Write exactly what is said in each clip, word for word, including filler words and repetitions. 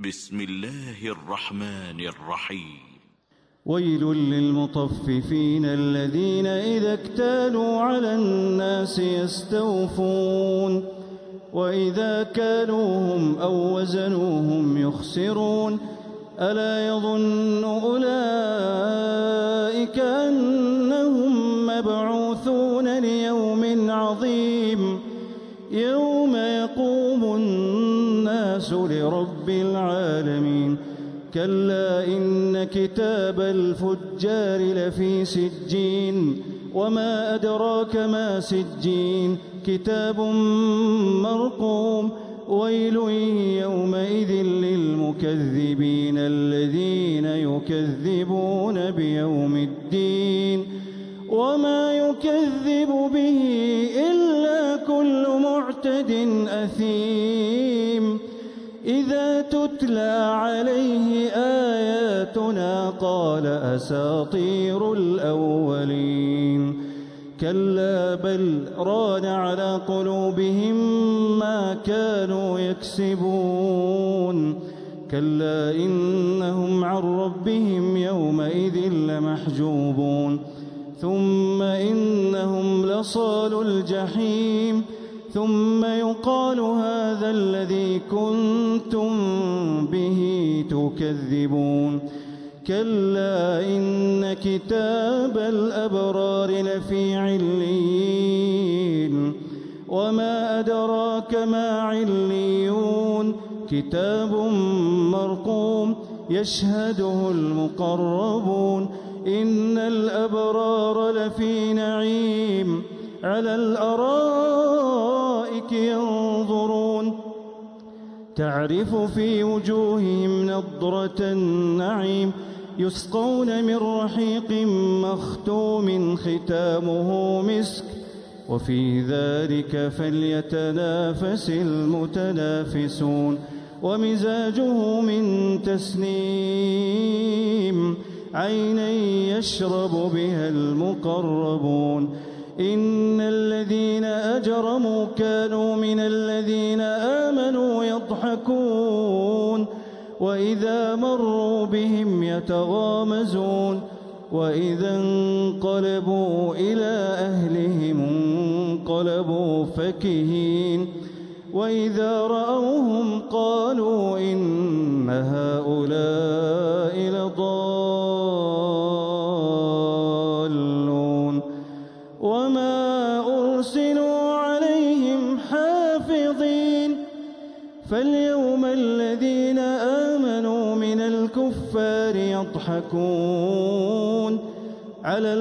بسم الله الرحمن الرحيم. ويل للمطففين الذين إذا اكتالوا على الناس يستوفون وإذا كالوهم أو وزنوهم يخسرون ألا يظن أولئك أنهم مبعوثون ليوم عظيم يوم يقوم الناس لرب العالمين كلا إن كتاب الفجار لفي سجين وما أدراك ما سجين كتاب مرقوم ويل يومئذ للمكذبين الذين يكذبون بيوم الدين وما يكذب به إلا كل معتد أثيم إذا تتلى عليه آياتنا قال أساطير الأولين كلا بل ران على قلوبهم ما كانوا يكسبون كلا إنهم عن ربهم يومئذ لمحجوبون ثم إنهم لصالوا الجحيم ثم يقال هذا الذي كنتم به تكذبون كلا إن كتاب الأبرار لفي عليين وما أدراك ما عليون كتاب مرقوم يشهده المقربون إن الأبرار لفي نعيم على الأرائك ينظرون تعرف في وجوههم نضرة النعيم يسقون من رحيق مختوم ختامه مسك وفي ذلك فليتنافس المتنافسون ومزاجه من تسنيم عينا يشرب بها المقربون إن الذين أجرموا كانوا من الذين آمنوا يضحكون وإذا مروا بهم يتغامزون وإذا انقلبوا إلى أهلهم انقلبوا فكهين وإذا رأوهم قالوا إن هؤلاء لضالون وما أرسلوا عليهم حافظين فاليوم الذين آمنوا من الكفار يضحكون على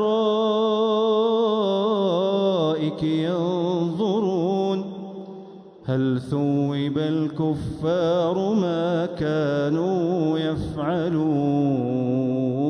الأرائك ينظرون هل ثوب الكفار ما كانوا يفعلون.